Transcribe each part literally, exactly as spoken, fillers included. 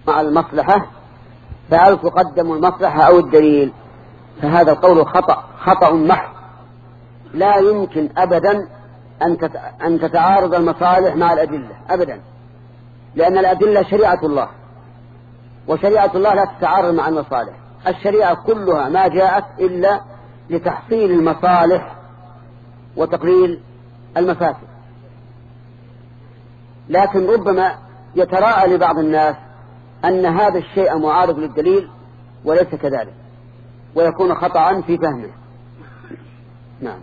مع المصلحة فهل تقدم المصلحة أو الدليل؟ فهذا القول خطأ خطأ محض. لا يمكن أبدا أن تتعارض المصالح مع الأدلة أبدا، لأن الأدلة شريعة الله، وشريعة الله لا تتعارض مع المصالح. الشريعة كلها ما جاءت إلا لتحصيل المصالح وتقليل المفاسد. لكن ربما يتراءى لبعض الناس أن هذا الشيء معارض للدليل وليس كذلك، ويكون خطأ في فهمه. نعم.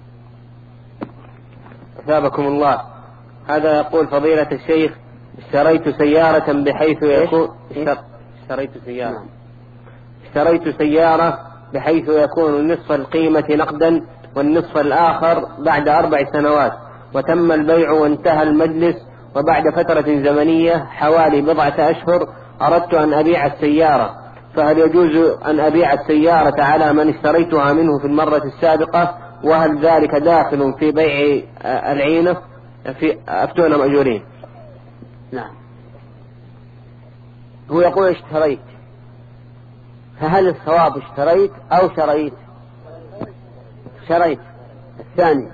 أثابكم الله. هذا يقول فضيلة الشيخ: اشتريت سيارة بحيث يكون اشتريت سيارة نعم. اشتريت سيارة بحيث يكون نصف القيمة نقدا والنصف الآخر بعد أربع سنوات، وتم البيع وانتهى المجلس، وبعد فترة زمنية حوالي بضعة أشهر أردت أن أبيع السيارة، فهل يجوز أن أبيع السيارة على من اشتريتها منه في المرة السابقة؟ وهل ذلك داخل في بيع العينة؟ في أفتونا مأجورين. نعم. هو يقول اشتريت، فهل الصواب اشتريت أو شريت؟ شريت الثاني.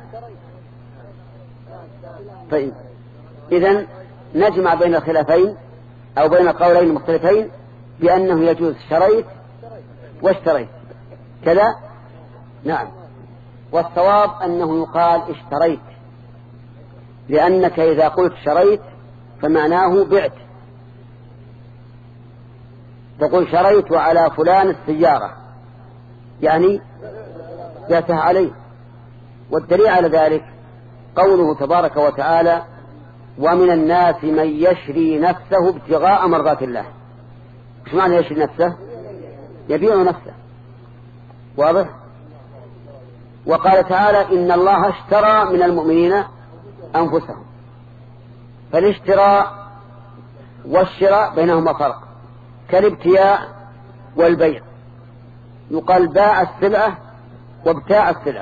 طيب إذن نجمع بين الخلافين أو بين القولين المختلفين بأنه يجوز شريت واشتريت كذا. نعم. والصواب أنه يقال اشتريت، لأنك إذا قلت شريت فمعناه بعت، تقول شريت على فلان السيارة يعني بعتها عليه. والدليل على ذلك قوله تبارك وتعالى: ومن الناس من يشري نفسه ابتغاء مرضات الله. ايش معنى يشري نفسه؟ يبيع نفسه. واضح؟ وقال تعالى: إن الله اشترى من المؤمنين أنفسهم. فالاشتراء والشراء بينهما فرق، كالابتياع والبيع. يقال باع السلعة وابتاع السلعة،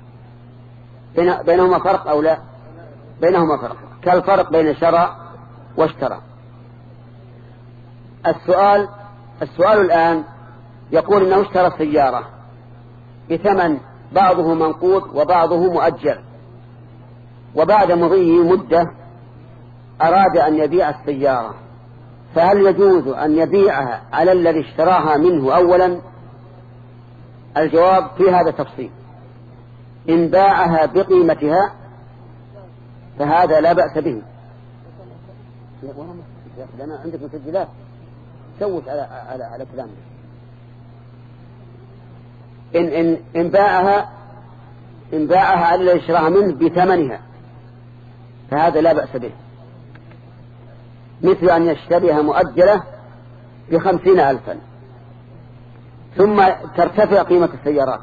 بينهما فرق أو لا؟ بينهما فرق، كالفرق بين شراء واشترى. السؤال السؤال الآن يقول إنه اشترى سيارة بثمن بعضه منقود وبعضه مؤجل، وبعد مضي مدة أراد أن يبيع السيارة، فهل يجوز أن يبيعها على الذي اشتراها منه أولا؟ الجواب في هذا تفصيل. إن باعها بقيمتها فهذا لا بأس به. لأن عندك مسجلات سوت على على على كلامه. إن إن إن باعها إن باعها على الذي اشتراها منه بثمنها فهذا لا بأس به، مثل أن يشتريها مؤجلة بخمسين ألفا ثم ترتفع قيمة السيارات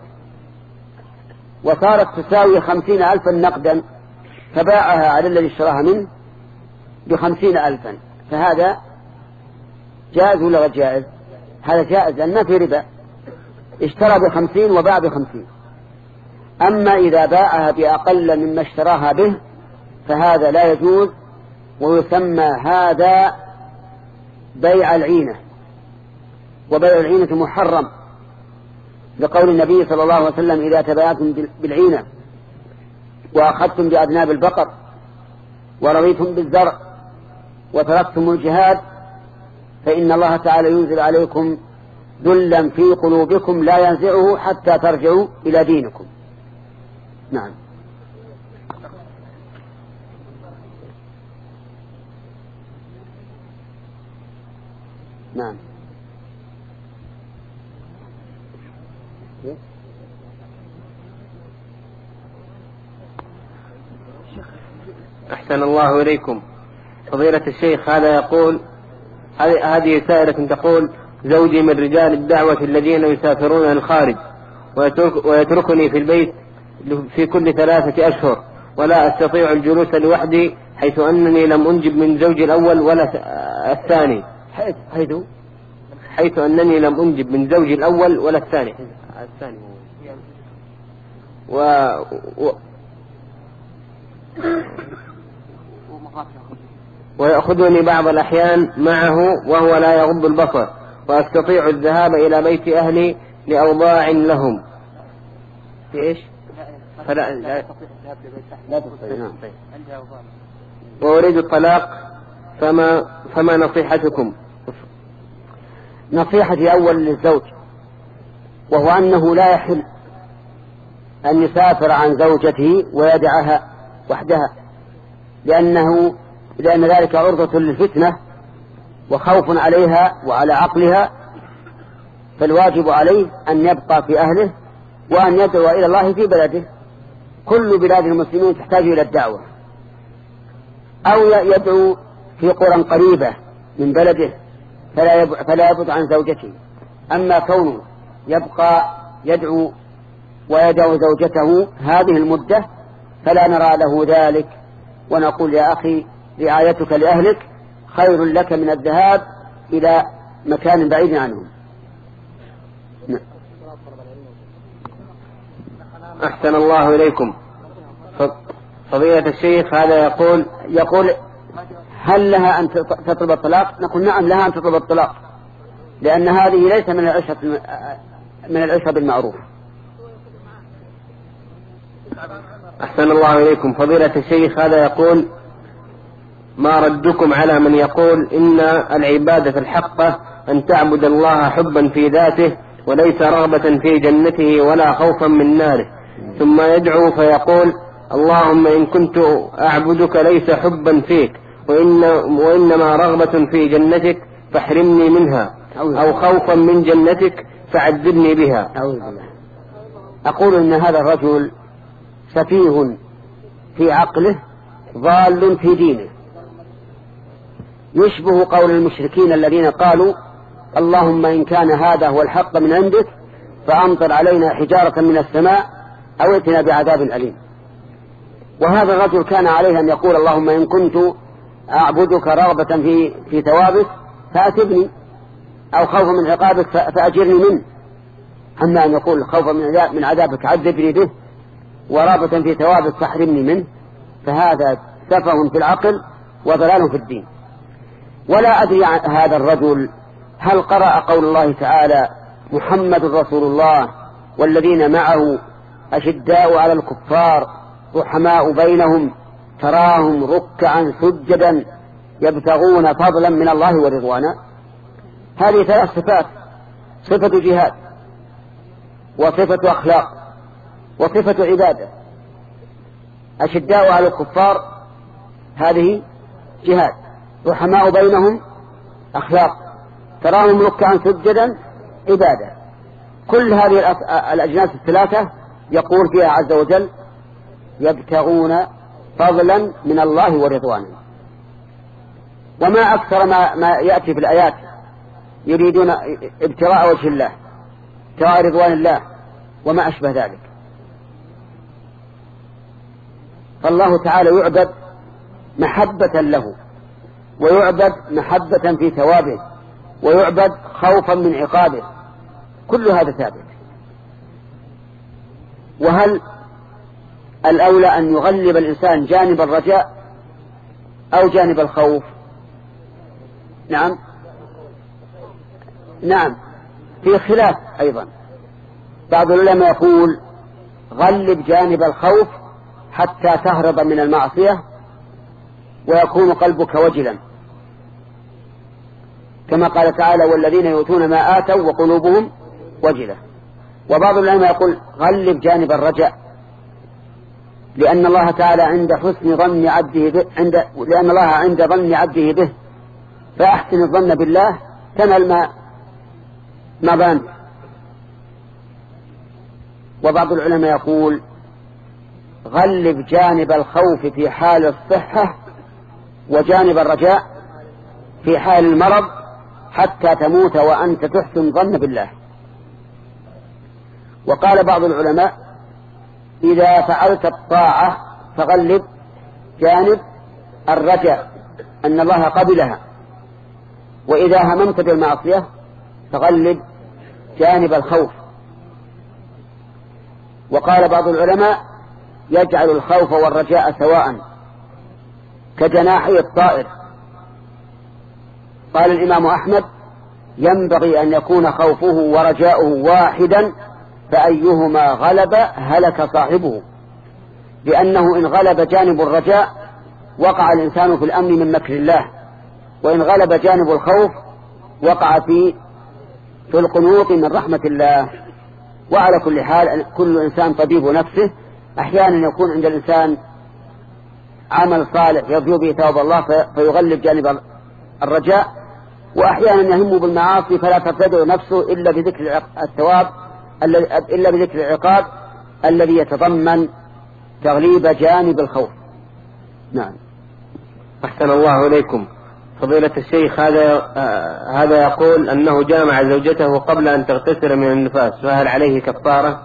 وصارت تساوي خمسين ألفا نقدا، فباعها على الذي اشتراها منه بخمسين ألفا، فهذا جائز ولا غير جائز؟ هذا جائز لأن ما في ربا، اشترى بخمسين وباع بخمسين. أما إذا باعها بأقل مما اشتراها به فهذا لا يجوز، ويسمى هذا بيع العينة، وبيع العينة محرم، لقول النبي صلى الله عليه وسلم: إذا تبايعتم بالعينة وأخذتم بأذناب البقر ورضيتم بالزرع وتركتم الجهاد فإن الله تعالى ينزل عليكم ذلا في قلوبكم لا ينزعه حتى ترجعوا إلى دينكم. نعم. نعم. أحسن الله إليكم. فضيلة الشيخ هذا يقول، هذه سائلة تقول: زوجي من رجال الدعوة الذين يسافرون الخارج ويترك ويتركني في البيت في كل ثلاثة أشهر، ولا أستطيع الجلوس لوحدي، حيث أنني لم أنجب من زوجي الأول ولا الثاني حيث حيث حيث أنني لم أنجب من زوجي الأول ولا الثاني الثاني و, و... ويأخذني بعض الأحيان معه وهو لا يغض البصر، وأستطيع الذهاب إلى بيت أهلي لأوضاع لهم. في إيش؟ فلا لا لا تستطيع. وأريد الطلاق، فما فما نصيحتكم؟ نصيحتي أول للزوج، وهو أنه لا يحل أن يسافر عن زوجته ويدعها وحدها، لأنه لأن ذلك عرضة للفتنة وخوف عليها وعلى عقلها، فالواجب عليه أن يبقى في أهله وأن يدعو إلى الله في بلده. كل بلاد المسلمين تحتاج إلى الدعوة، أو يدعو في قرى قريبة من بلده فلا يبعد عن زوجته. أما كونه يبقى يدعو ويدعو زوجته هذه المدة فلا نرى له ذلك، ونقول يا أخي رعايتك لأهلك خير لك من الذهاب إلى مكان بعيد عنهم. أحسن الله إليكم. فضيلة الشيخ هذا يقول يقول هل لها أن تطلب الطلاق؟ نقول نعم لها أن تطلب الطلاق، لأن هذه ليس من العشرة من العشرة بالمعروف. أحسن الله إليكم. فضيلة الشيخ هذا يقول ما ردكم على من يقول إن العبادة الحقة أن تعبد الله حبا في ذاته وليس رغبة في جنته ولا خوفا من ناره، ثم يدعو فيقول اللهم إن كنت أعبدك ليس حبا فيك وإن وإنما رغبة في جنتك فاحرمني منها، أو خوفا من جنتك فعذبني بها. أقول إن هذا الرجل سفيه في عقله ضال في دينه، يشبه قول المشركين الذين قالوا اللهم إن كان هذا هو الحق من عندك فأمطر علينا حجارة من السماء أو ائتنا بعذاب أليم. وهذا الرجل كان عليه أن يقول اللهم إن كنت أعبدك رغبة في في ثوابك فأتبني، أو خوفا من عقابك فأجرني منه. أما أن يقول خوفا من عذابك عذبني به ورغبة في ثوابك فاحرمني منه، فهذا سفه في العقل وضلال في الدين. ولا أدري عن هذا الرجل هل قرأ قول الله تعالى محمد رسول الله والذين معه أشداء على الكفار رحماء بينهم تراهم ركعا سجدا يبتغون فضلا من الله ورضوانا. هذه ثلاث صفات: صفة جهاد، وصفة أخلاق، وصفة عبادة. أشداء على الكفار هذه جهاد، رحماء بينهم أخلاق، تراهم ركعا سجدا عبادة. كل هذه الأجناس الثلاثة يقول فيها عز وجل يبتغون فضلا من الله ورضوانا. وما أكثر ما, ما يأتي في الآيات يريدون ابتغاء وجه الله، ابتغاء رضوان الله وما أشبه ذلك. فالله تعالى يعبد محبة له، ويعبد محبة في ثوابه، ويعبد خوفا من عقابه. كل هذا ثابت. وهل الأولى أن يغلب الإنسان جانب الرجاء أو جانب الخوف؟ نعم نعم في خلاف أيضا. بعض العلماء يقول غلب جانب الخوف حتى تهرب من المعصية ويكون قلبك وجلا، كما قال تعالى والذين يؤتون ما آتوا وقلوبهم وجلة. وبعض العلماء يقول غلب جانب الرجاء، لأن الله تعالى عند حسن ظن عبده به، عند لأن الله عند ظن عبده به، فأحسن الظن بالله تنل ما ما ظننت. وبعض العلماء يقول غلب جانب الخوف في حال الصحة وجانب الرجاء في حال المرض حتى تموت وأنت تحسن ظن بالله. وقال بعض العلماء إذا فعلت الطاعة فغلب جانب الرجاء أن الله قبلها، وإذا هممت بالمعصية فغلب جانب الخوف. وقال بعض العلماء يجعل الخوف والرجاء سواء كجناحي الطائر، قال الإمام أحمد ينبغي أن يكون خوفه ورجاؤه واحدا، فأيهما غلب هلك صاحبه، لأنه إن غلب جانب الرجاء وقع الإنسان في الأمن من مكر الله، وإن غلب جانب الخوف وقع في في القنوط من رحمة الله. وعلى كل حال كل إنسان طبيب نفسه، أحيانا يكون عند الإنسان عمل صالح يرجو به ثواب الله فيغلب جانب الرجاء، وأحيانا يهم بالمعاصي فلا ترتدع نفسه إلا بذكر الثواب إلا بذكر العقاب الذي يتضمن تغليب جانب الخوف. نعم. أحسن الله إليكم. فضيلة الشيخ، هذا آه هذا يقول أنه جامع زوجته قبل أن تغتسل من النفاس، فهل عليه كفارة؟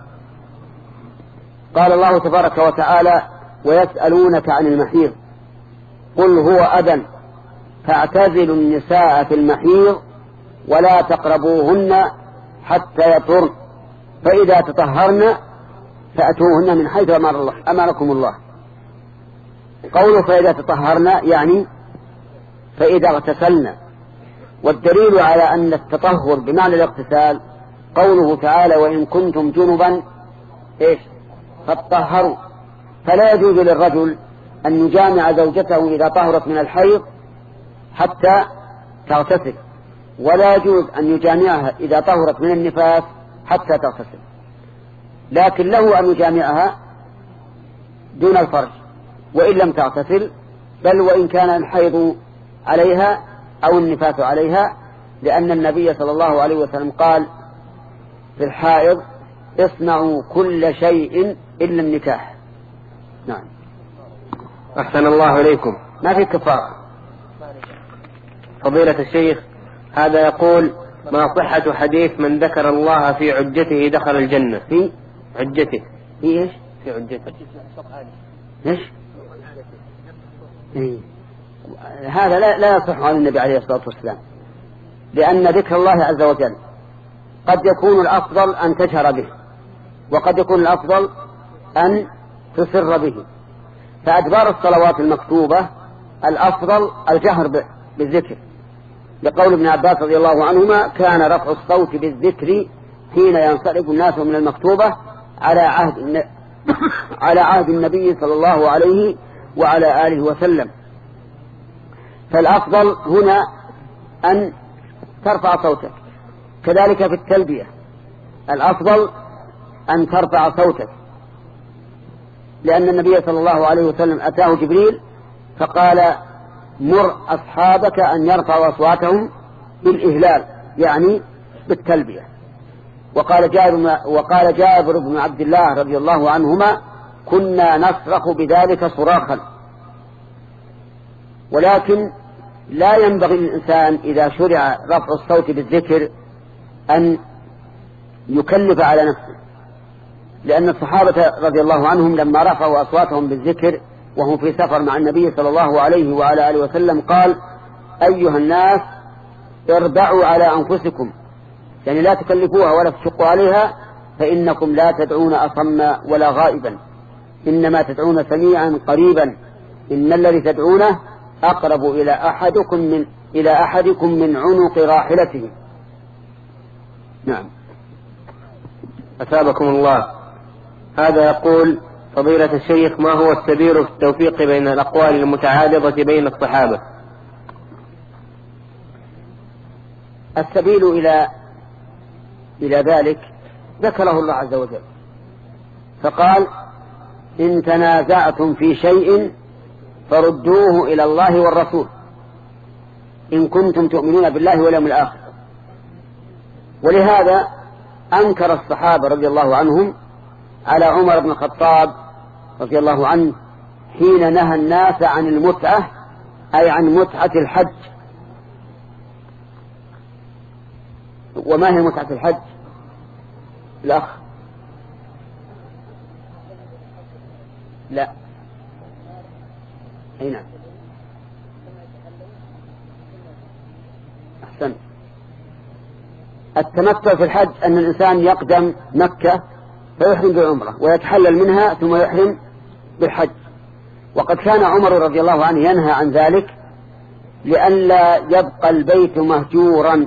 قال الله تبارك وتعالى: ويسألونك عن المحيض قل هو أذى فاعتزلوا النساء في المحيض ولا تقربوهن حتى يطهرن فإذا تطهرن فأتوهن من حيث أمر الله أمركم الله. قوله فإذا تطهرن يعني فإذا اغتسلنا، والدليل على أن التطهر بمعنى الاغتسال قوله تعالى: وإن كنتم جنبا إيش فاتطهروا. فلا يجوز للرجل أن يجامع زوجته إذا طهرت من الحيض حتى تغتسل، ولا يجوز أن يجامعها إذا طهرت من النفاس حتى تغتسل، لكن له أن يجامعها دون الفرج وإن لم تغتسل، بل وإن كان الحيض عليها أو النفاس عليها، لأن النبي صلى الله عليه وسلم قال في الحائض: اصنعوا كل شيء إلا النكاح. نعم. أحسن الله إليكم. ما في كفارة. فضيلة الشيخ، هذا يقول: ما صحة حديث من ذكر الله في عجته دخل الجنة؟ في عجته. في إيش؟ في عجته. إيش؟ إيه. هذا لا لا يصح عن النبي عليه الصلاة والسلام، لأن ذكر الله عز وجل قد يكون الأفضل أن تجهر به، وقد يكون الأفضل أن تسر به. فأدبار الصلوات المكتوبة الأفضل الجهر بالذكر، لقول ابن عباس رضي الله عنهما: كان رفع الصوت بالذكر حين ينصرف الناس من المكتوبة على عهد على عهد النبي صلى الله عليه وعلى آله وسلم. فالأفضل هنا أن ترفع صوتك. كذلك في التلبية الأفضل أن ترفع صوتك، لأن النبي صلى الله عليه وسلم أتاه جبريل فقال: مر أصحابك أن يرفعوا أصواتهم بالإهلال، يعني بالتلبية. وقال جابر, وقال جابر بن عبد الله رضي الله عنهما: كنا نصرخ بذلك صراخا. ولكن لا ينبغي للإنسان إذا شرع رفع الصوت بالذكر أن يكلف على نفسه، لأن الصحابة رضي الله عنهم لما رفعوا أصواتهم بالذكر وهم في سفر مع النبي صلى الله عليه وعلى آله وسلم قال: أيها الناس اربعوا على أنفسكم، يعني لا تكلفوها ولا تشقوا عليها، فإنكم لا تدعون أصم ولا غائبا، إنما تدعون سميعا قريبا، إن الذي تدعونه أقرب إلى أحدكم من إلى أحدكم من عنق راحلته. نعم. أثابكم الله. هذا يقول: فضيلة الشيخ، ما هو السبيل في التوفيق بين الأقوال المتعارضة بين الصحابة؟ السبيل إلى إلى ذلك ذكره الله عز وجل، فقال: إن تنازعتم في شيء فردوه إلى الله والرسول إن كنتم تؤمنون بالله واليوم الآخر. ولهذا أنكر الصحابة رضي الله عنهم على عمر بن الخطاب رضي الله عنه حين نهى الناس عن المتعة، أي عن متعة الحج. وما هي متعة الحج الأخ؟ لا أي نعم. أحسن. التمتع في الحج أن الإنسان يقدم مكة فيحرم بالعمرة ويتحلل منها ثم يحرم بالحج. وقد كان عمر رضي الله عنه ينهى عن ذلك لئلا يبقى البيت مهجورا،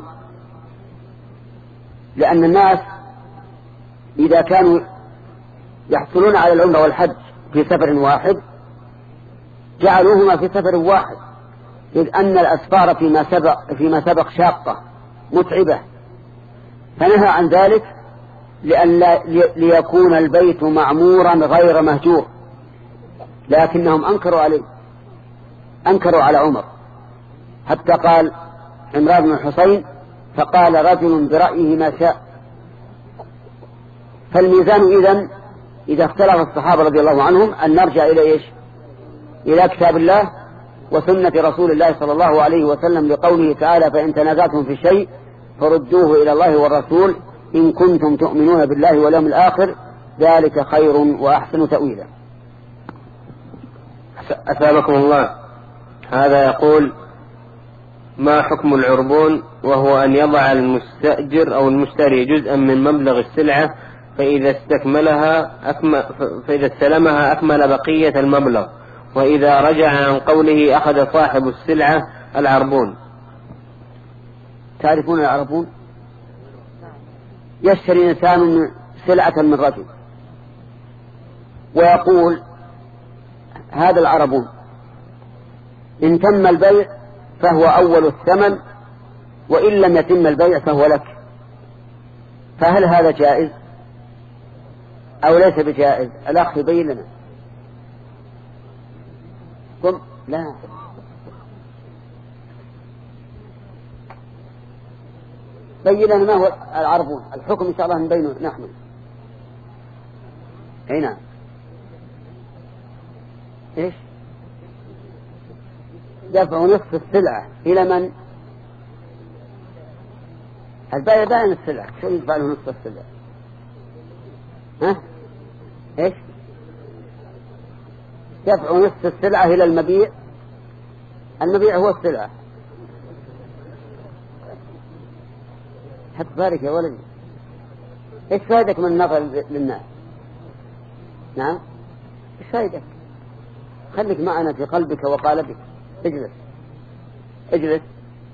لأن الناس إذا كانوا يحصلون على العمرة والحج في سفر واحد جعلوهما في سفر واحد، إذ أن الأسفار فيما سبق, فيما سبق شاقة متعبة، فنهى عن ذلك لئلا ليكون البيت معمورا غير مهجور. لكنهم أنكروا عليه، أنكروا على عمر، حتى قال عمران بن الحصين فقال رجل برأيه ما شاء. فالميزان إذن إذا اختلف الصحابة رضي الله عنهم أن نرجع إلى إيش؟ إلى كتاب الله وسنة رسول الله صلى الله عليه وسلم، لقوله تعالى فإن تنازعتم في شيء فردوه إلى الله والرسول إن كنتم تؤمنون بالله واليوم الآخر ذلك خير وأحسن تأويلا. أثابكم الله. هذا يقول ما حكم العربون، وهو أن يضع المستأجر أو المشتري جزءا من مبلغ السلعة فإذا استكملها أكمل فإذا استلمها أكمل بقية المبلغ، وإذا رجع عن قوله أخذ صاحب السلعة العربون. تعرفون العربون؟ يشتري إنسان سلعة من رجل ويقول هذا العربون إن تم البيع فهو أول الثمن وإن لم يتم البيع فهو لك، فهل هذا جائز أو ليس بجائز؟ الأخ يبين لنا. قم لا بين لنا ما هو العربون، الحكم إن شاء الله نبينه نحن. هنا إيش؟ دفع نصف السلعة إلى من؟ البائع باين السلعة، شو يدفع له نصف السلعة؟ ها؟ إيش؟ دفع نصف السلعة إلى المبيع. المبيع هو السلعة. حط بارك يا ولدي، إيش فائدك من النظر للناس؟ نعم، إيش فائدك؟ خليك معنا في قلبك وقالبك. اجلس اجلس.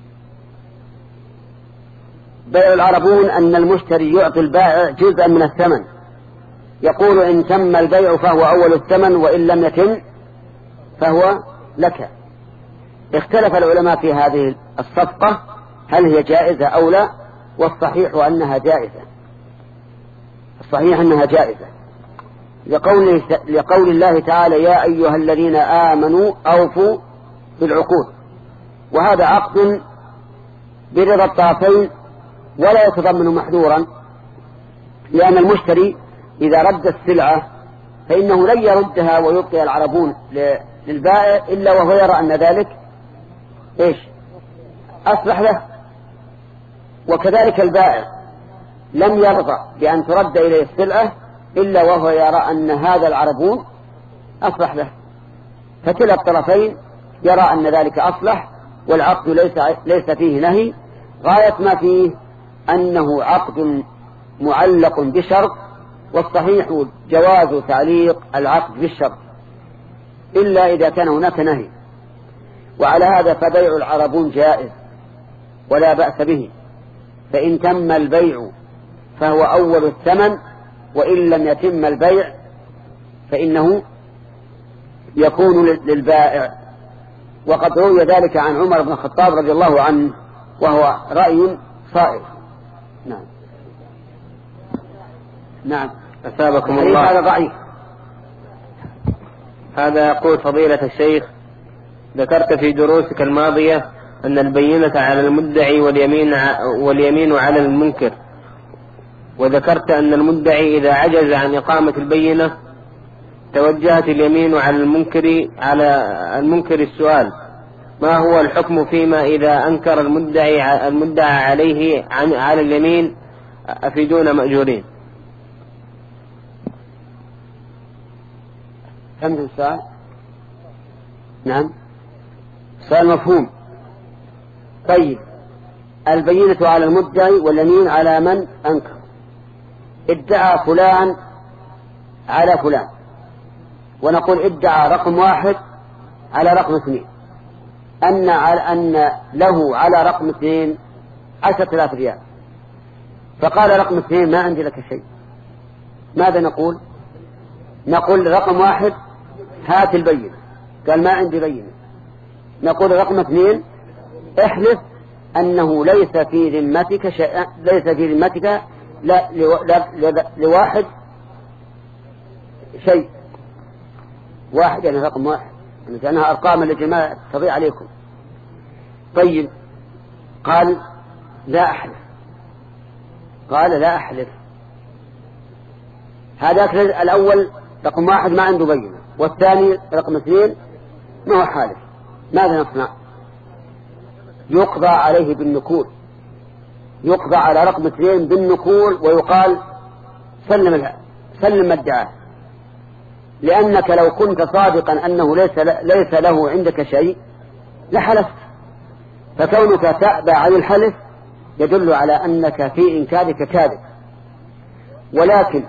بيع العربون أن المشتري يعطي البائع جزءا من الثمن، يقول إن تم البيع فهو أول الثمن وإن لم يتم فهو لك. اختلف العلماء في هذه الصفقة هل هي جائزة أو لا، والصحيح أنها جائزة، الصحيح أنها جائزة لقول, لقول الله تعالى يا أيها الذين آمنوا أوفوا بالعقود، وهذا عقد برضا الطرفين ولا يتضمن محذورا، لأن المشتري إذا رد السلعة فإنه لن يردها ويبقي العربون للبائع إلا وهو يرى أن ذلك إيش؟ أصلح له. وكذلك البائع لم يرضى بأن ترد إليه السلعة إلا وهو يرى أن هذا العربون أصلح له، فكلا الطرفين يرى أن ذلك أصلح، والعقد ليس, ليس فيه نهي، غاية ما فيه أنه عقد معلق بشرط، والصحيح جواز تعليق العقد بالشرط إلا إذا كان هناك نهي. وعلى هذا فبيع العربون جائز ولا بأس به، فإن تم البيع فهو أول الثمن وإن لم يتم البيع فإنه يكون للبائع. وقد روي ذلك عن عمر بن الخطاب رضي الله عنه وهو رأي صائب. نعم نعم أثابكم الله. هذا ضعيف. هذا يقول فضيلة الشيخ ذكرت في دروسك الماضية أن البينة على المدعي واليمين واليمين على المنكر، وذكرت أن المدعي إذا عجز عن إقامة البينة توجهت اليمين على المنكر على المنكر السؤال ما هو الحكم فيما إذا أنكر المدعي المدعى عليه عن على اليمين أفيدون مأجورين؟ فهمت السؤال؟ نعم سؤال مفهوم. طيب البينة على المدعي واليمين على من أنكر. ادعى فلان على فلان ونقول ادعى رقم واحد على رقم اثنين، أن أن له على رقم اثنين عشرة آلاف ريال، فقال رقم اثنين ما عندي لك شيء، ماذا نقول؟ نقول رقم واحد هات البينة، قال ما عندي بينة. نقول رقم اثنين احلف أنه ليس في ذمتك شيء، ليس في ذمتك لا لواحد شيء، واحد يعني رقم واحد، لأنها أرقام للجماعة تضيع عليكم. طيب قال لا أحلف، قال لا أحلف. هذاك الأول رقم واحد ما عنده بينة، والثاني رقم اثنين ما هو حالف، ماذا نصنع؟ يقضى عليه بالنكول، يقضى على رقم اثنين بالنكول، ويقال سلم سلم الدعاء، لأنك لو كنت صادقا أنه ليس ليس له عندك شيء لحلفت، فكونك تأبى عن الحلف يدل على أنك في إنكارك كاذب. ولكن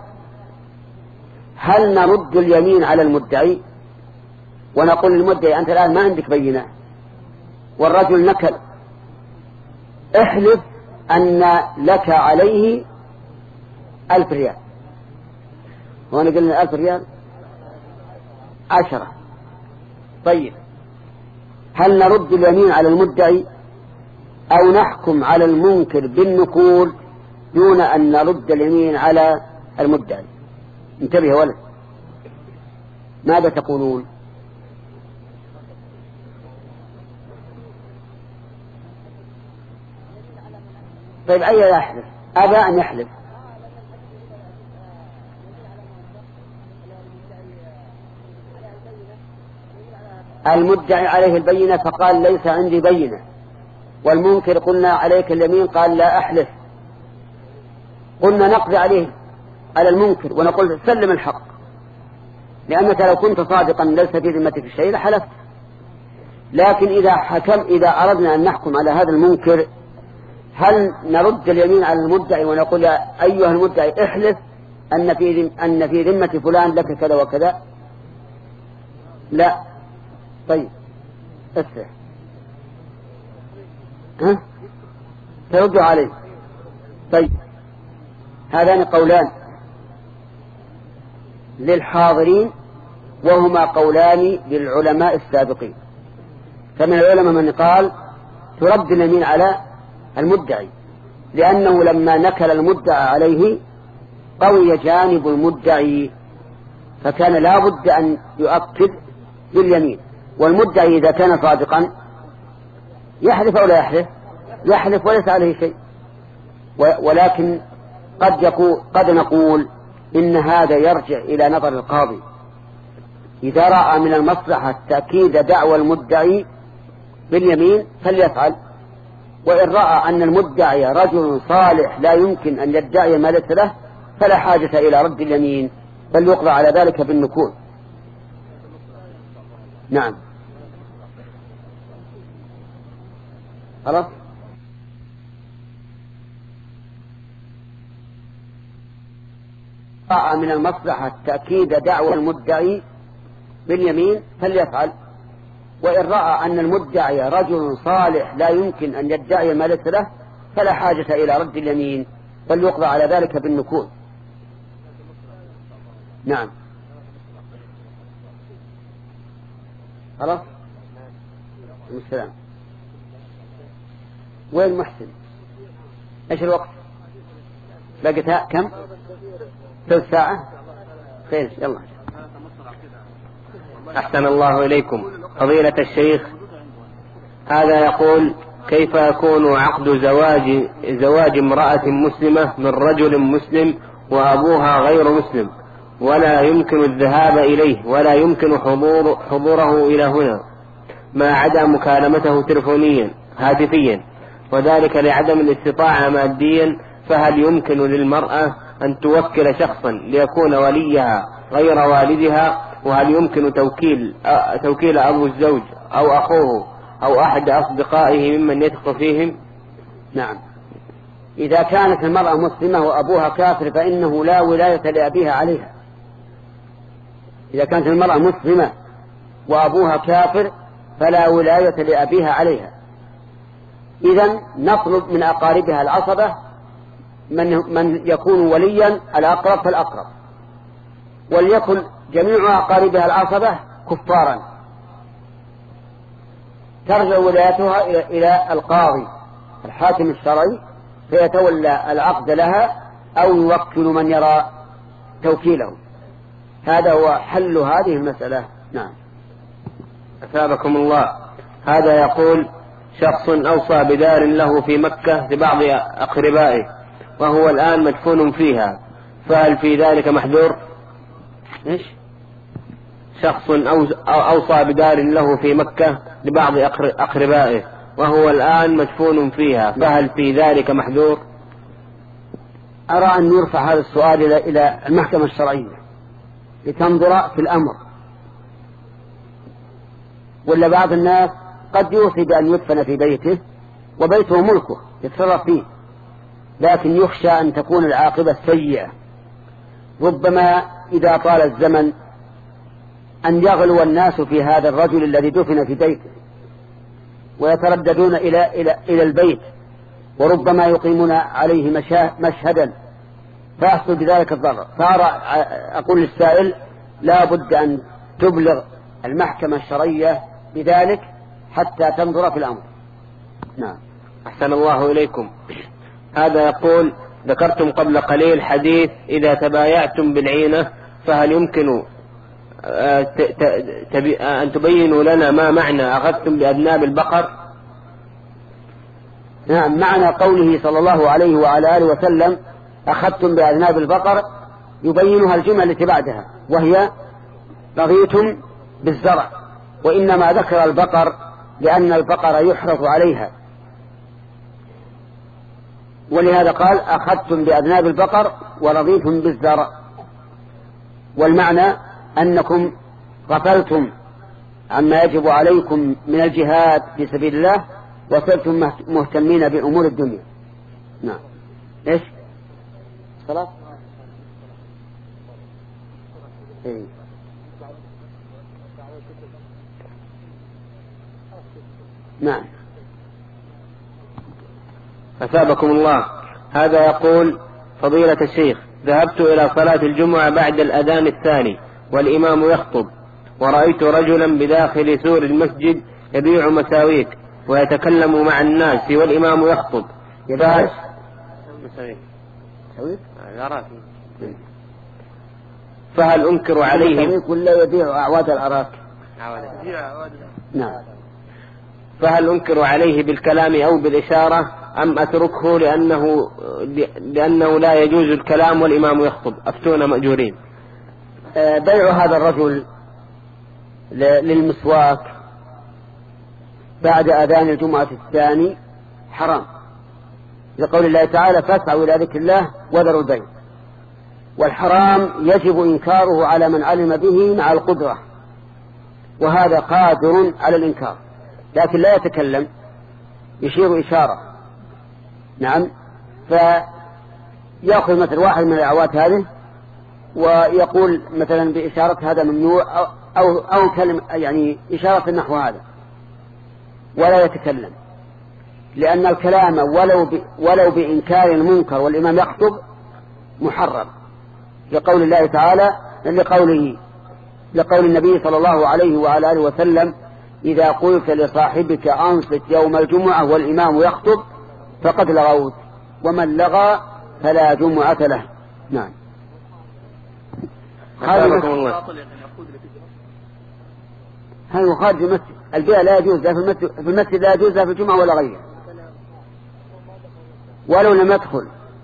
هل نرد اليمين على المدعي ونقول للمدعي أنت الآن ما عندك بينة والرجل نكل، احلف أن لك عليه ألف ريال، وانا قلنا ألف ريال عشرة. طيب هل نرد اليمين على المدعي أو نحكم على المنكر بالنكول دون أن نرد اليمين على المدعي؟ انتبه ولد، ماذا تقولون؟ طيب أي يحلف؟ أبى أن يحلف. المدعي عليه البينة فقال ليس عندي بينة، والمنكر قلنا عليك اليمين قال لا أحلف، قلنا نقضي عليه على المنكر ونقول سلم الحق، لأنك لو كنت صادقا ليس في ذمتك الشيء لحلفت. لكن إذا حكم إذا أردنا أن نحكم على هذا المنكر هل نرد اليمين على المدعي ونقول أيها المدعي احلف أن في أن في ذمة فلان لك كذا وكذا؟ لا. طيب اسرع، ها تردوا عليه. طيب هذان قولان للحاضرين وهما قولان للعلماء السابقين، فمن العلماء من قال ترد اليمين على المدعي، لأنه لما نكل المدعى عليه قوي جانب المدعي، فكان لا بد أن يؤكد باليمين. والمدعي إذا كان صادقا يحلف أو لا يحلف؟ يحلف وليس عليه شيء. ولكن قد يقول قد نقول إن هذا يرجع إلى نظر القاضي، إذا رأى من المصلحة تأكيد دعوى المدعي باليمين فليفعل، وإن رأى أن المدعي رجل صالح لا يمكن أن يدعي ما ليس له فلا حاجة إلى رد اليمين، بل يقضى على ذلك بالنكول. نعم خلاص. رأى من المصلحة تأكيد دعوى المدعي باليمين فليفعل، وإن رأى أن المدعي رجل صالح لا يمكن أن يدعي ما ليس له فلا حاجة إلى رد اليمين، بل يقضى على ذلك بالنكول. نعم خلاص. السلام. وين محسن؟ ايش الوقت؟ بقيتها كم؟ ثلث ساعة. خير يلا. أحسن الله إليكم فضيلة الشيخ، هذا يقول كيف يكون عقد زواج زواج امرأة مسلمة من رجل مسلم وأبوها غير مسلم ولا يمكن الذهاب إليه ولا يمكن حضور حضوره إلى هنا ما عدا مكالمته تلفونيا هاتفيا، وذلك لعدم الاستطاعة ماديا، فهل يمكن للمرأة أن توكل شخصا ليكون وليها غير والدها؟ وهل يمكن توكيل توكيل أبو الزوج أو أخوه أو أحد أصدقائه ممن يثق فيهم؟ نعم، إذا كانت المرأة مسلمة وأبوها كافر فإنه لا ولاية لأبيها عليها. إذا كانت المرأة مسلمة وأبوها كافر فلا ولاية لأبيها عليها. إذن نطلب من أقاربها العصبة من, من يكون وليا الأقرب فالأقرب، وليكن جميع أقاربها العصبة كفارا، ترجع ولايتها إلى, إلى القاضي الحاكم الشرعي فيتولى العقد لها أو يوكل من يرى توكيله. هذا هو حل هذه المسألة. نعم. أثابكم الله. هذا يقول: شخص أوصى بدار له في مكة لبعض أقربائه وهو الآن مدفون فيها، فهل في ذلك محذور؟ إيش؟ شخص أوصى بدار له في مكة لبعض أقربائه وهو الآن مدفون فيها، فهل في ذلك محذور؟ أرى أن يرفع هذا السؤال إلى المحكمة الشرعية لتنظر في الأمر، ولا بعض الناس قد يوصي بأن يدفن في بيته وبيته ملكه يتصرف فيه، لكن يخشى أن تكون العاقبة سيئة. ربما إذا طال الزمن أن يغلو الناس في هذا الرجل الذي دفن في بيته ويترددون إلى, إلى, إلى البيت، وربما يقيمون عليه مشهدا فيحصل بذلك الضرر. فأرى أقول للسائل لا بد أن تبلغ المحكمة الشرعية بذلك حتى تنظر في الأمر. نعم. أحسن الله إليكم. هذا يقول: ذكرتم قبل قليل حديث إذا تبايعتم بالعينة، فهل يمكن أن تبينوا لنا ما معنى أخذتم بأذناب البقر؟ نعم، معنى قوله صلى الله عليه وعلى آله وسلم أخذتم بأذناب البقر يبينها الجمل التي بعدها، وهي رضيتم بالزرع، وإنما ذكر البقر لأن البقر يحرث عليها، ولهذا قال أخذتم بأذناب البقر ورضيتم بالزرع. والمعنى أنكم غفلتم عما يجب عليكم من الجهاد في سبيل الله وصرتم مهتمين بأمور الدنيا. نعم. إيش؟ خلاص. إيه. نعم. أثابكم الله. هذا يقول: فضيلة الشيخ، ذهبت إلى صلاة الجمعة بعد الأذان الثاني والإمام يخطب، ورأيت رجلا بداخل سور المسجد يبيع مساويك ويتكلم مع الناس والإمام يخطب. يبيع فهل أنكر عليه ولا يبيع أعواد الأراك؟ نعم. فهل أنكر عليه بالكلام أو بالإشارة أم أتركه لأنه, لأنه لا يجوز الكلام والإمام يخطب؟ أفتونا مأجورين. بيع هذا الرجل للمسواك بعد أذان الجمعة الثاني حرام، لقول الله تعالى: فاسعوا إلى ذكر الله وذروا البيع. والحرام يجب إنكاره على من علم به مع القدرة، وهذا قادر على الإنكار لكن لا يتكلم، يشير إشارة. نعم. فيأخذ مثل واحد من الأعوات هذه ويقول مثلا بإشارة هذا ممنوع أو, أو, أو كلمة يعني إشارة نحو هذا، ولا يتكلم، لأن الكلام ولو, ب ولو بإنكار المنكر والإمام يخطب محرم، لقول الله تعالى لقوله لقول النبي صلى الله عليه وعلى آله وسلم: إذا قلت لصاحبك أنصت يوم الجمعة والإمام يخطب فقد لغوت، ومن لغى فلا جمعة له. نعم. حفظكم الله. هذا خارج المسجد، البيع لا يجوز لا في المسجد, في المسجد لا يجوز لا في الجمعة ولا غيره، ولو لم يدخل.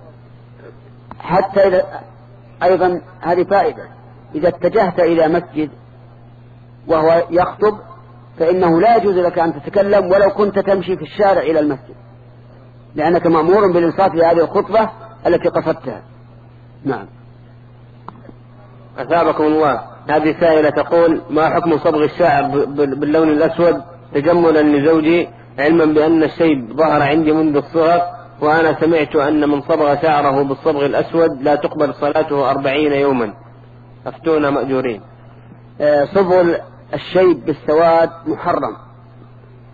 حتى إذا أيضا هذه فائدة، إذا اتجهت إلى مسجد وهو يخطب فإنه لا يجوز لك أن تتكلم ولو كنت تمشي في الشارع إلى المسجد، لأنك مأمور بالإنصات لهذه الخطبة التي قصدتها. نعم. أثابكم الله. هذه سائلة تقول: ما حكم صبغ الشعر باللون الأسود تجملا لزوجي، علما بأن الشيب ظهر عندي منذ الصغر، وأنا سمعت أن من صبغ شعره بالصبغ الأسود لا تقبل صلاته أربعين يوما. أفتونا مأجورين. صبغ الشيب بالسواد محرم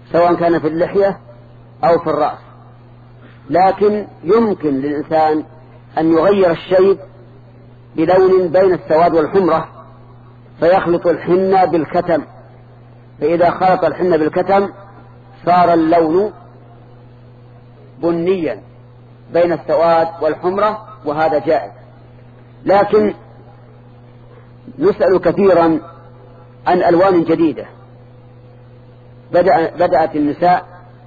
سواء كان في اللحية أو في الرأس. لكن يمكن للإنسان أن يغير الشيب بلون بين السواد والحمرة، فيخلط الحنة بالكتم، فإذا خلط الحنة بالكتم صار اللون بنيا بين السواد والحمرة، وهذا جائز. لكن نسأل كثيرا عن ألوان جديدة بدأ بدأت النساء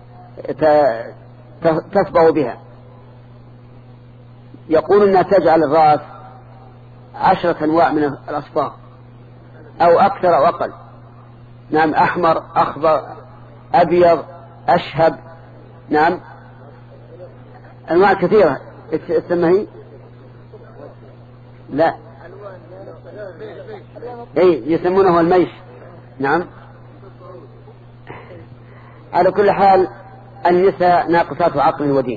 تصبغ بها، يقول أنها تجعل الرأس عشرة أنواع من الأصفار أو أكثر أو أقل. نعم، أحمر، أخضر، أبيض، أشهب، نعم، أنواع كثيرة. اسمها لا اي يسمونه الميش. نعم. على كل حال النساء ناقصات عقل ودين،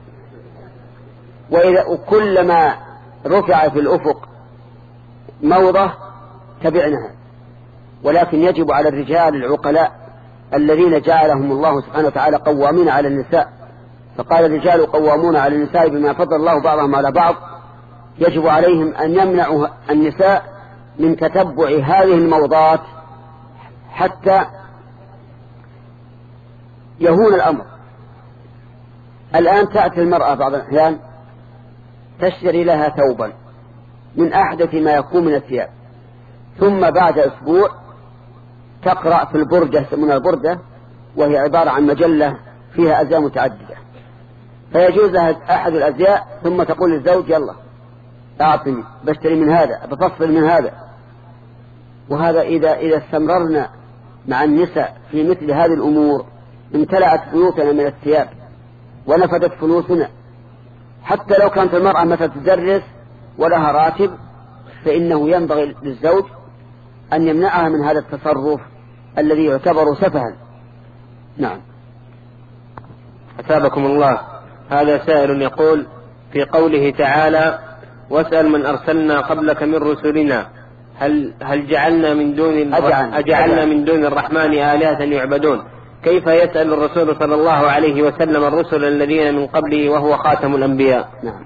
وإذا كلما رفع في الأفق موضة تبعنها، ولكن يجب على الرجال العقلاء الذين جعلهم الله سبحانه وتعالى قوامين على النساء، فقال الرجال قوامون على النساء بما فضل الله بعضهم على بعض، يجب عليهم أن يمنعوا النساء من تتبع هذه الموضات حتى يهون الأمر. الآن تأتي المرأة بعض الأحيان تشتري لها ثوبا من أحدث ما يكون من الثياب، ثم بعد أسبوع تقرأ في البردة، من البردة وهي عبارة عن مجلة فيها أزياء متعددة، فيجوز لها أحد الأزياء ثم تقول للزوج يلا أعطني بشتري من هذا، بفصل من هذا. وهذا إذا إذا استمررنا مع النساء في مثل هذه الأمور امتلأت بيوتنا من الثياب ونفدت فلوسنا. حتى لو كانت المرأة مثلا تدرس ولها راتب، فإنه ينبغي للزوج أن يمنعها من هذا التصرف الذي يعتبر سفها. نعم. أثابكم الله. هذا سائل يقول في قوله تعالى واسأل من أرسلنا قبلك من رسلنا هل هل جعلنا من دون أجعل. أجعلنا من دون الرحمن آلهة يعبدون، كيف يسأل الرسول صلى الله عليه وسلم الرسل الذين من قبله وهو خاتم الأنبياء؟ نعم.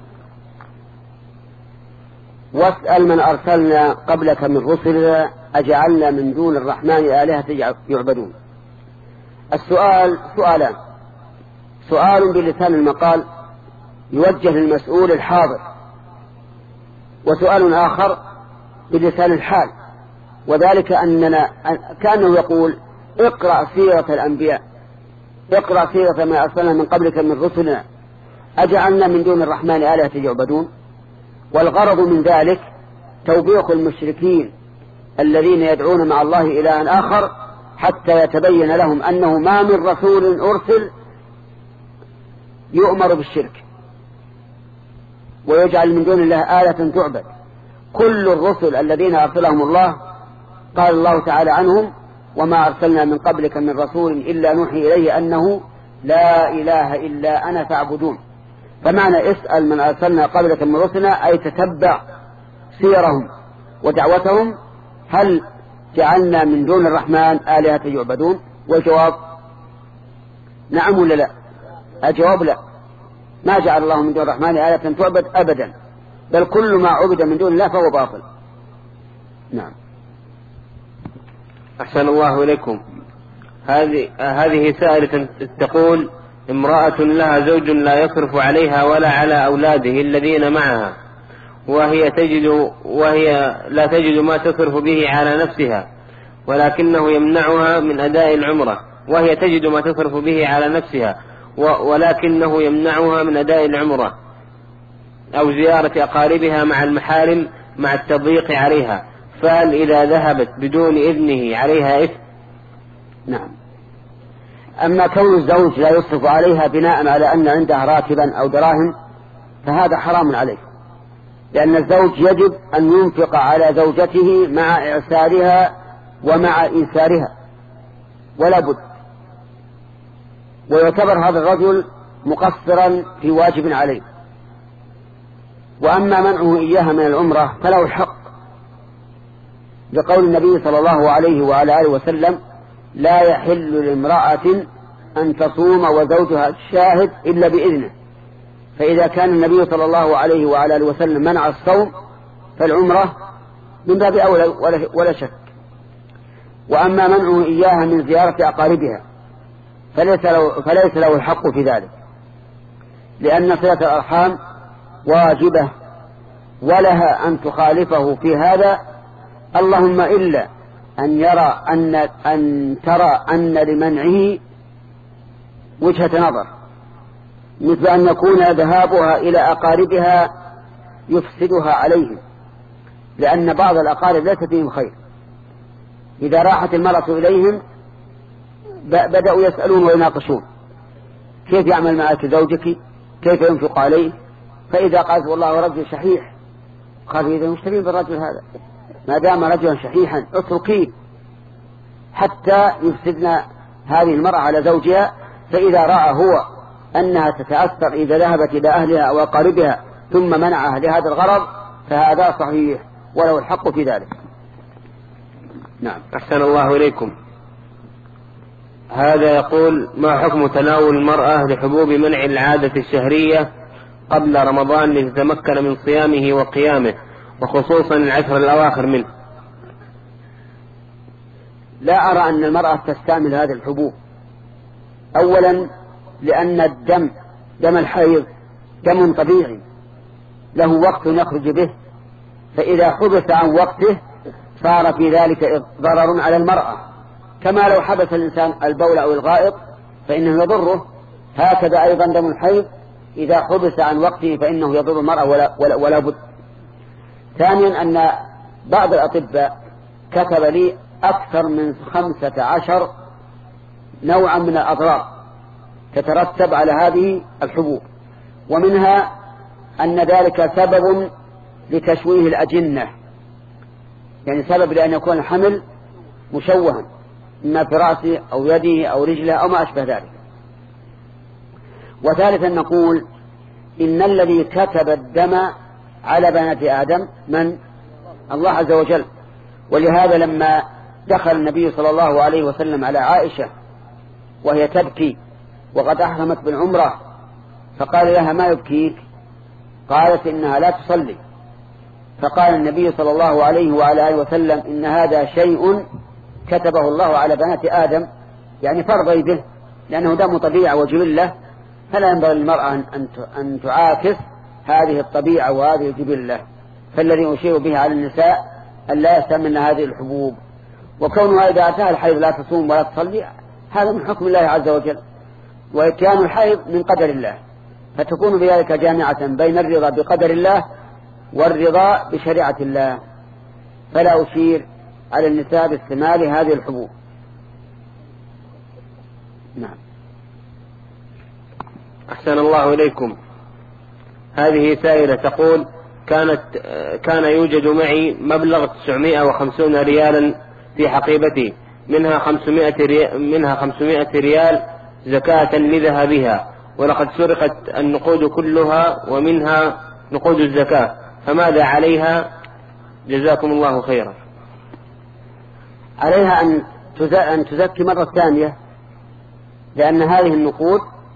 واسأل من أرسلنا قبلك من رسلنا أجعلنا من دون الرحمن آلهة يعبدون. السؤال سؤالان، سؤال بلسان المقال يوجه للمسؤول الحاضر، وسؤال آخر بلسان الحال، وذلك أننا كأنه يقول اقرأ سيرة الأنبياء، اقرأ سيرة ما أرسلنا من قبلك من رسلنا أجعلنا من دون الرحمن آلهة يعبدون. والغرض من ذلك توبيخ المشركين الذين يدعون مع الله إلها آخر حتى يتبين لهم أنه ما من رسول أرسل يؤمر بالشرك ويجعل من دون الله آلة تعبد. كل الرسل الذين أرسلهم الله قال الله تعالى عنهم وما أرسلنا من قبلك من رسول إلا نوحي إليه أنه لا إله إلا أنا فاعبدون. فمعنى اسأل من أرسلنا قبلك من رسلنا أي تتبع سيرهم ودعوتهم هل جعلنا من دون الرحمن آلهة يعبدون؟ والجواب نعم ولا لا؟ الجواب لا، ما جعل الله من دون الرحمن آلهة تعبد أبدا، بل كل ما عبد من دون الله فهو باطل. نعم. أحسن الله إليكم. هذه هذه سائلة تقول امرأة لها زوج لا يصرف عليها ولا على أولاده الذين معها، وهي تجد وهي لا تجد ما تصرف به على نفسها، ولكنه يمنعها من أداء العمرة، وهي تجد ما تصرف به على نفسها ولكنه يمنعها من أداء العمرة أو زيارة أقاربها مع المحارم مع التضييق عليها، فهل إذا ذهبت بدون إذنه عليها إثم؟ نعم. أما كون الزوج لا يصرف عليها بناء على أن عندها راتبا أو دراهم فهذا حرام عليه، لأن الزوج يجب أن ينفق على زوجته مع إعسارها ومع إيسارها ولا بد، ويعتبر هذا الرجل مقصرا في واجب عليه. وأما منعه إياها من العمرة فله الحق، بقول النبي صلى الله عليه وعلى آله وسلم لا يحل لامرأة أن تصوم وزوجها الشاهد إلا بإذنه، فإذا كان النبي صلى الله عليه وعلى آله وسلم منع الصوم فالعمرة من باب أولى ولا شك. وأما منعه إياها من زيارة أقاربها فليس له, فليس له الحق في ذلك، لأن صلة الأرحام واجبة ولها أن تخالفه في هذا، اللهم إلا أن يرى أن, أن ترى أن لمنعه وجهة نظر، مثل أن يكون ذهابها إلى أقاربها يفسدها عليهم، لأن بعض الأقارب ليس فيهم خير. إذا راحت المرأة إليهم بدأوا يسألون ويناقشون كيف يعمل معك زوجك، كيف ينفق عليه، فإذا قالت والله رجل شحيح قالوا إذا مشترين بالرجل هذا ما دام رجلا شحيحا اتركيه حتى يفسدنا هذه المرأة على زوجها. فإذا رأى هو أنها تتأثر إذا ذهبت إلى أهلها أو أقاربها ثم منعها لهذا الغرض فهذا صحيح وله الحق في ذلك. نعم. أحسن الله إليكم. هذا يقول: ما حكم تناول المرأة لحبوب منع العادة الشهرية قبل رمضان لتتمكن من صيامه وقيامه، وخصوصا العشر الأواخر منه؟ لا أرى أن المرأة تستعمل هذه الحبوب، أولا لأن الدم دم الحيض دم طبيعي له وقت يخرج به، فإذا حبس عن وقته صار في ذلك ضرر على المرأة، كما لو حبس الإنسان البول أو الغائط فإنه يضره، هكذا أيضا دم الحيض إذا حبس عن وقته فإنه يضر المرأة ولا, ولا, ولا بد. ثانيا أن بعض الأطباء كتب لي أكثر من خمسة عشر نوعا من الأضرار تترتب على هذه الحبوب، ومنها أن ذلك سبب لتشويه الأجنة، يعني سبب لأن يكون الحمل مشوها إما في رأسه أو يده أو رجله أو ما أشبه ذلك. وثالثا نقول إن الذي كتب الدم على بنات آدم من؟ الله عز وجل. ولهذا لما دخل النبي صلى الله عليه وسلم على عائشة وهي تبكي وقد أحرمت بالعمرة فقال لها: ما يبكيك؟ قالت: إنها لا تصلي. فقال النبي صلى الله عليه وعلى آله وسلم: إن هذا شيء كتبه الله على بنات آدم، يعني فرضي به، لأنه دم طبيعة وجبلة، فلا ينبغي للمرأة أن تعاكس هذه الطبيعة وهذه الجبلة. فالذي أشير به على النساء أن لا يستعملن هذه الحبوب، وكونها إذا أتاها الحيض لا تصوم ولا تصلي هذا من حكم الله عز وجل، وإتيان الحيض من قدر الله، فتكون بذلك جامعة بين الرضا بقدر الله والرضا بشريعة الله. فلا أشير على النساء باستعمال هذه الحبوب. نعم. أحسن الله إليكم. هذه سائلة تقول: كانت كان يوجد معي مبلغ تسعمائة وخمسين ريالا في حقيبتي، منها خمسمائة ريال, منها خمسمائة ريال زكاة لذهبها، ولقد سرقت النقود كلها ومنها نقود الزكاة، فماذا عليها؟ جزاكم الله خيرا. عليها أن تزكي مرة ثانية، لأن هذه النقود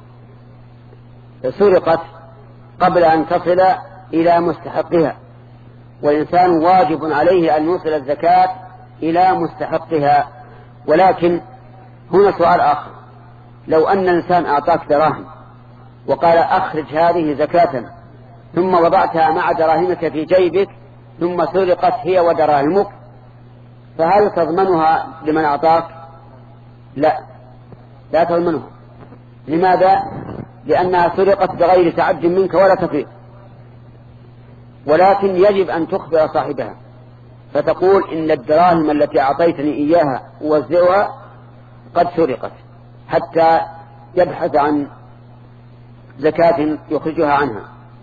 سرقت قبل أن تصل إلى مستحقها، والإنسان واجب عليه أن يوصل الزكاة إلى مستحقها. ولكن هنا سؤال آخر: لو أن الإنسان أعطاك دراهم وقال أخرج هذه زكاة، ثم وضعتها مع دراهمك في جيبك ثم سرقت هي ودراهمك، فهل تضمنها لمن أعطاك؟ لا، لا تضمنها. لماذا؟ لأنها سرقت بغير تعد منك ولا تفريط، ولكن يجب أن تخبر صاحبها فتقول: إن الدراهم التي أعطيتني إياها أوزعها قد سرقت، حتى يبحث عن زكاة يخرجها عنها.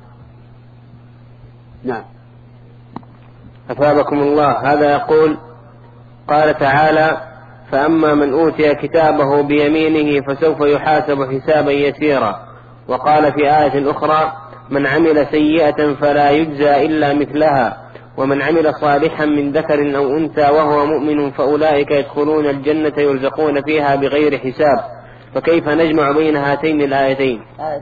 نعم. أثابكم الله. هذا يقول: قال تعالى: فأما من أوتي كتابه بيمينه فسوف يحاسب حسابا يسيرا. وقال في آية أخرى: من عمل سيئة فلا يجزى إلا مثلها، ومن عمل صالحا من ذكر أو أنثى وهو مؤمن فأولئك يدخلون الجنة يرزقون فيها بغير حساب. فكيف نجمع بين هاتين الآيتين؟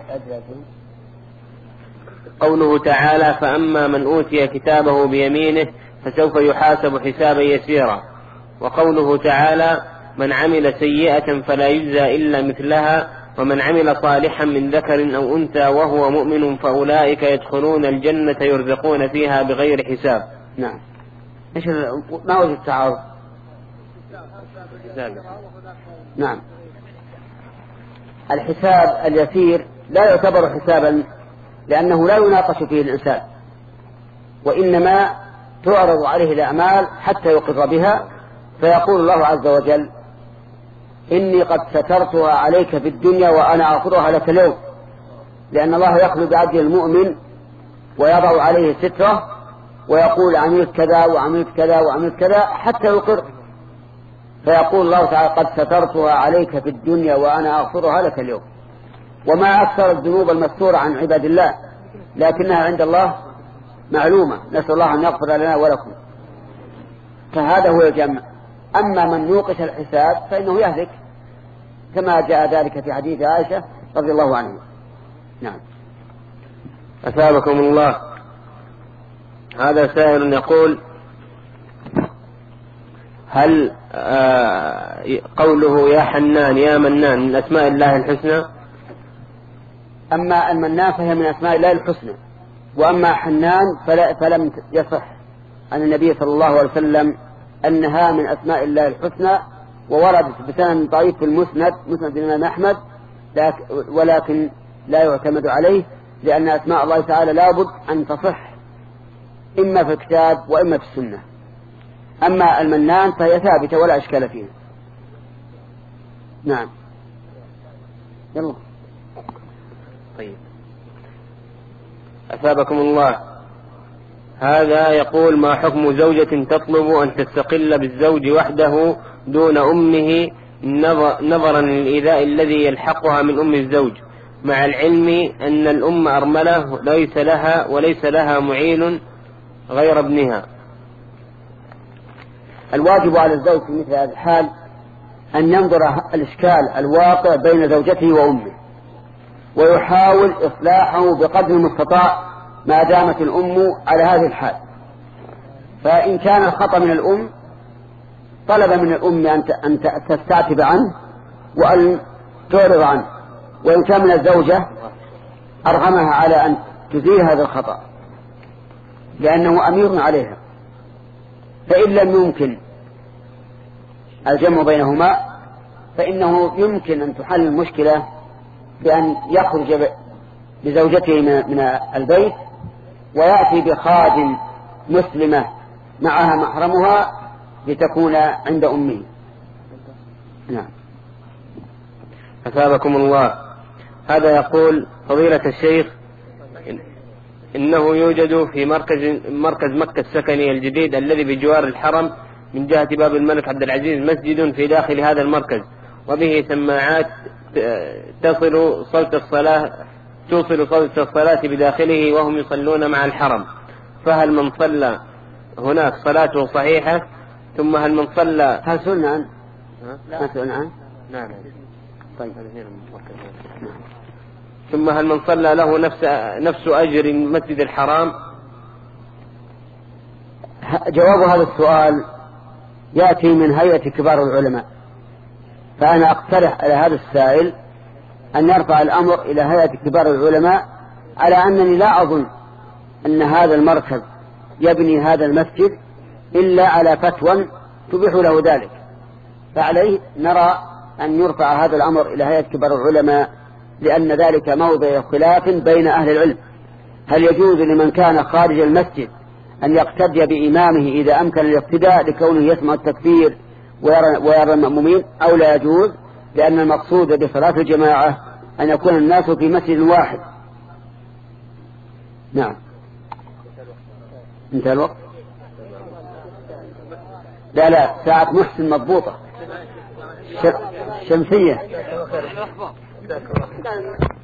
قوله تعالى: فأما من أوتي كتابه بيمينه فسوف يحاسب حسابا يسيرا. وقوله تعالى: من عمل سيئة فلا يجزى إلا مثلها ومن عمل صالحا من ذكر أو أنثى وهو مؤمن فأولئك يدخلون الجنة يرزقون فيها بغير حساب. نعم. إيش ما وجه التعارض؟ نعم. الحساب اليسير لا يعتبر حسابا لأنه لا يناقش فيه الإنسان، وإنما تعرض عليه الأعمال حتى يقر بها، فيقول الله عز وجل: إني قد سترتها عليك في الدنيا وأنا أغفرها لك اليوم، لأن الله يخلو بعبده المؤمن ويضع عليه ستره ويقول عملت كذا وعملت كذا وعملت كذا حتى يقر، فيقول الله تعالى: قد سترتها عليك في الدنيا وأنا أغفرها لك اليوم. وما أكثر الذنوب المستورة عن عباد الله، لكنها عند الله معلومة، نسأل الله أن يغفر لنا ولكم. فهذا هو الجمع. أما من نوقش الحساب فإنه يهلك، كما جاء ذلك في حديث عائشة رضي الله عنها. نعم. أثابكم الله. هذا سائل يقول: هل قوله يا حنان يا منان من أسماء الله الحسنى؟ أما المنان فهي من أسماء الله الحسنى، وأما حنان فلا فلم يصح عن النبي صلى الله عليه وسلم أنها من أسماء الله الحسنى، ووردت بسند ضعيف في المسند مسند الإمام أحمد، ولكن لا يعتمد عليه، لأن أسماء الله تعالى لابد أن تصح إما في الكتاب وإما في السنة. أما المنان فهي ثابتة ولا إشكال فيها. نعم. يلا. طيب. أثابكم الله. هذا يقول: ما حكم زوجة تطلب أن تستقل بالزوج وحده دون أمه نظرا للإيذاء الذي يلحقها من أم الزوج، مع العلم أن الأم أرملة ليس لها وليس لها معين غير ابنها؟ الواجب على الزوج في مثل هذا الحال أن ينظر الإشكال الواقع بين زوجته وأمه، ويحاول إصلاحه بقدر المستطاع ما دامت الأم على هذه الحال. فإن كان الخطأ من الأم طلب من الأم أن تستعتب عنه وأن تعرض عنه، وإن كان من الزوجة أرغمها على أن تزيل هذا الخطأ لأنه أمير عليها. فإن لم يمكن الجمع بينهما فإنه يمكن أن تحل المشكلة بأن يخرج بزوجته من البيت ويأتي بخادم مسلمة معها محرمها لتكون عند أمه. نعم. أثابكم الله. هذا يقول: فضيلة الشيخ، إنه يوجد في مركز مركز مكة السكني الجديد الذي بجوار الحرم من جهة باب الملك عبد العزيز مسجد في داخل هذا المركز، وبه سماعات تصل صوت الصلاة توصل صوت الصلاة بداخله وهم يصلون مع الحرم، فهل من صلى هناك صلاته صحيحة؟ ثم هل من صلى هل سئلنا عنه؟ ما سئلنا عنه؟ نعم. طيب. ثم هل من صلى له نفس نفس أجر المسجد الحرام؟ جواب هذا السؤال يأتي من هيئة كبار العلماء، فأنا أقترح على هذا السائل أن يرفع الأمر إلى هيئة كبار العلماء، على أنني لا أظن أن هذا المركز يبني هذا المسجد إلا على فتوى تبيح له ذلك، فعليه نرى أن يرفع هذا الأمر إلى هيئة كبار العلماء، لأن ذلك موضع خلاف بين أهل العلم. هل يجوز لمن كان خارج المسجد أن يقتدي بإمامه إذا أمكن الاقتداء لكونه يسمع التكبير ويرى المأمومين، أو لا يجوز؟ لأن المقصود بصلاة الجماعة أن يكون الناس في مسجد واحد. نعم. انتهى الوقت؟ لا لا، ساعة محسن مضبوطة شمسية.